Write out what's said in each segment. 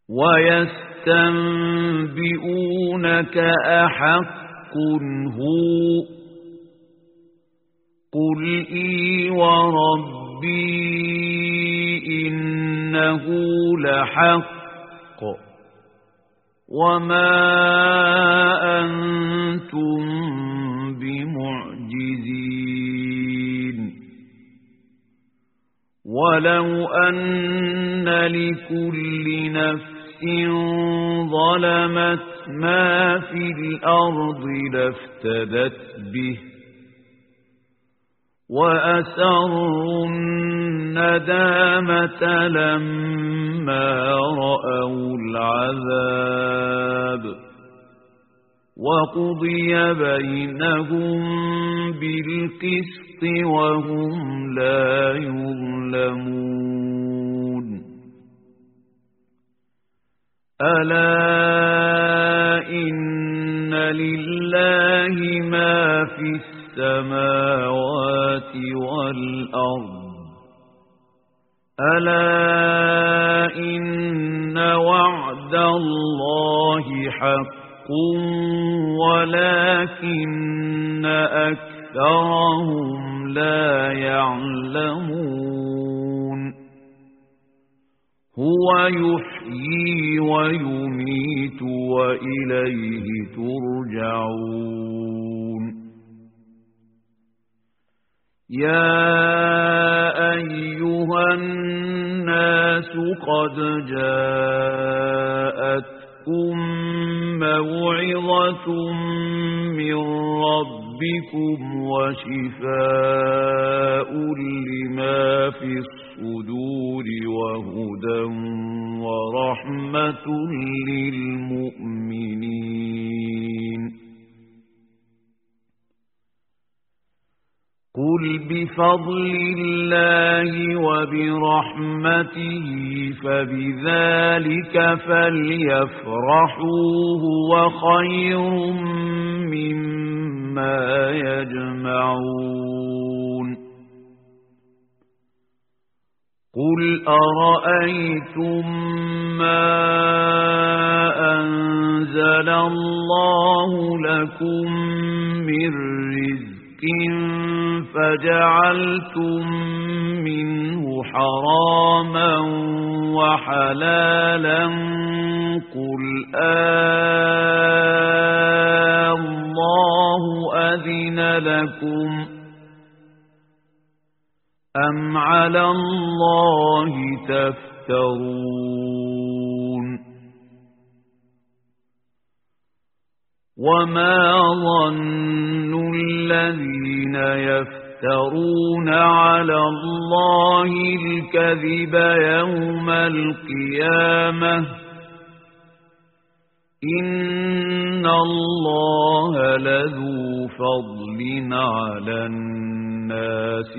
ويستنبئونك أحق هو قل إي وربي إنه لحق وما أنتم بمعجزين ولو أن لكل نفس ظلمت ما في الأرض لافتدت به وأسروا الندامة لما رأوا العذاب وقضي بينهم بالقسط وهم لا يظلمون ألا إن لله ما في السماوات والأرض ألا إن وعد الله حق ولكن أكثرهم لا يعلمون هو يحيي ويميت وإليه ترجعون يا أيها الناس قد جاءتكم موعظة من ربكم وشفاء لما في الصدور وهدى ورحمة للمؤمنين قل بفضل الله وبرحمته فبذلك فليفرحوا هو خير مما يجمعون قل أرأيتم ما أنزل الله لكم من رزق فجعلتم منه حراما وحلالا قل الله أذن لكم أم على الله تفترون وما ظن الذين يفترون على الله الكذب يوم القيامة إن الله لذو فضل على الناس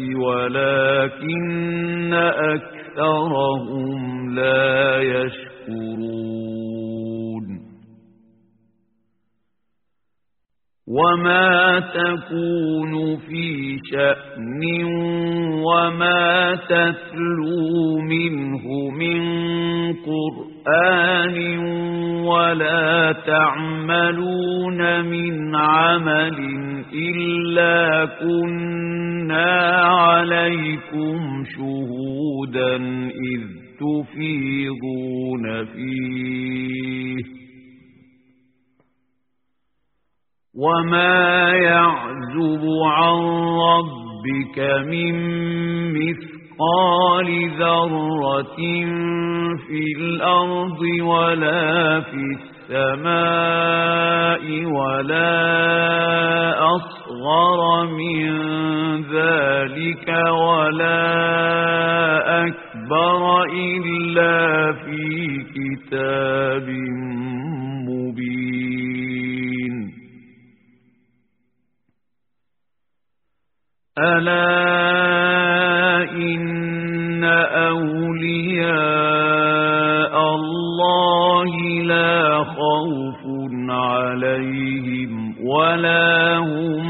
ولكن أكثرهم لا يشكرون وما تكون في شأن وما تتلو منه من قرآن ولا تعملون من عمل إلا كنا عليكم شهودا إذ تفيضون فيه وما يعزب عن ربك من مثقال ذرة في الأرض ولا في السماء ولا أصغر من ذلك ولا أكبر إلا في كتاب مبين ألا إن أولياء الله لا خوف عليهم ولا هم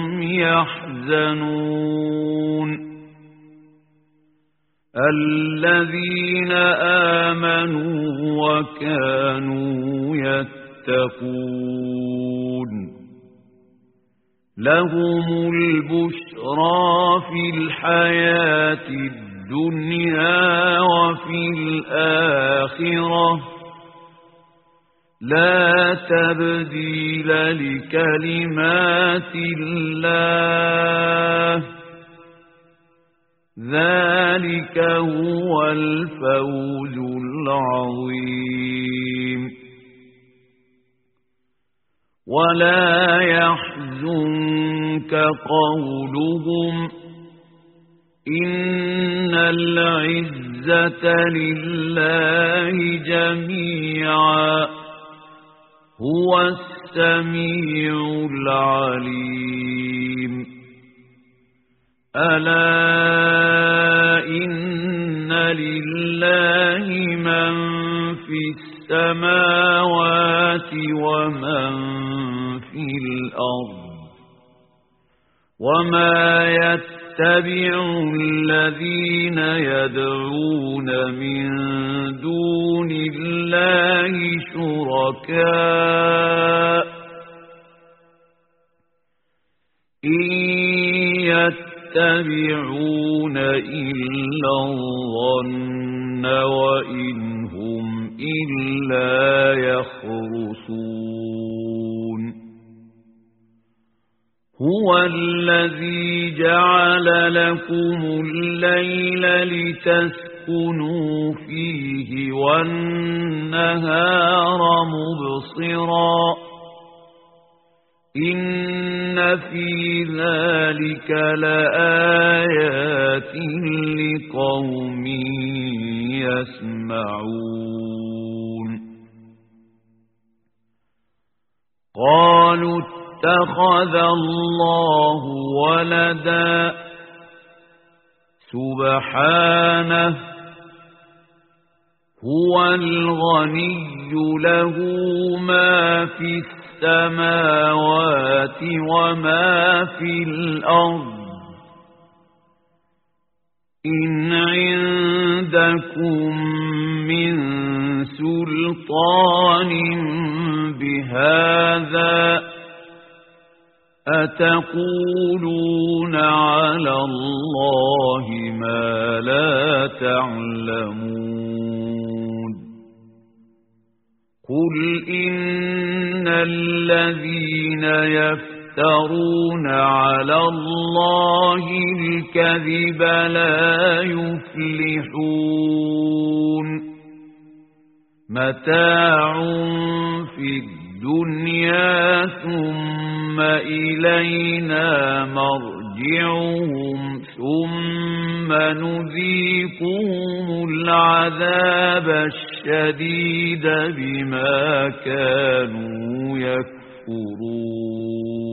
يحزنون الذين آمنوا وكانوا يتقون لهم البشرى في الحياة الدنيا وفي الآخرة لا تبديل لكلمات الله ذلك هو الفوز العظيم ولا يحزنك قولهم إن العزة لله جميعا هو السميع العليم ألا إن لله من في السماوات ومن في الأرض وما يتبع الذين يدعون من دون الله شركاء إن يتبعون إلا الظن وإن هم إلا يخرصون هو الذي جعل لكم الليل لتسكنوا فيه والنهار مبصرا إن في ذلك لآيات لقوم يسمعون قالوا اتخذ الله ولدا سبحانه هو الغني له ما في السماوات وما في الأرض إن عندكم من سلطان بهذا أتقولون على الله ما لا تعلمون قل إن الذين يفترون على الله الكذب لا يفلحون متاع في الدنيا ثم إلينا مرجعهم ثم نذيقهم العذاب الشديد بما كانوا يكفرون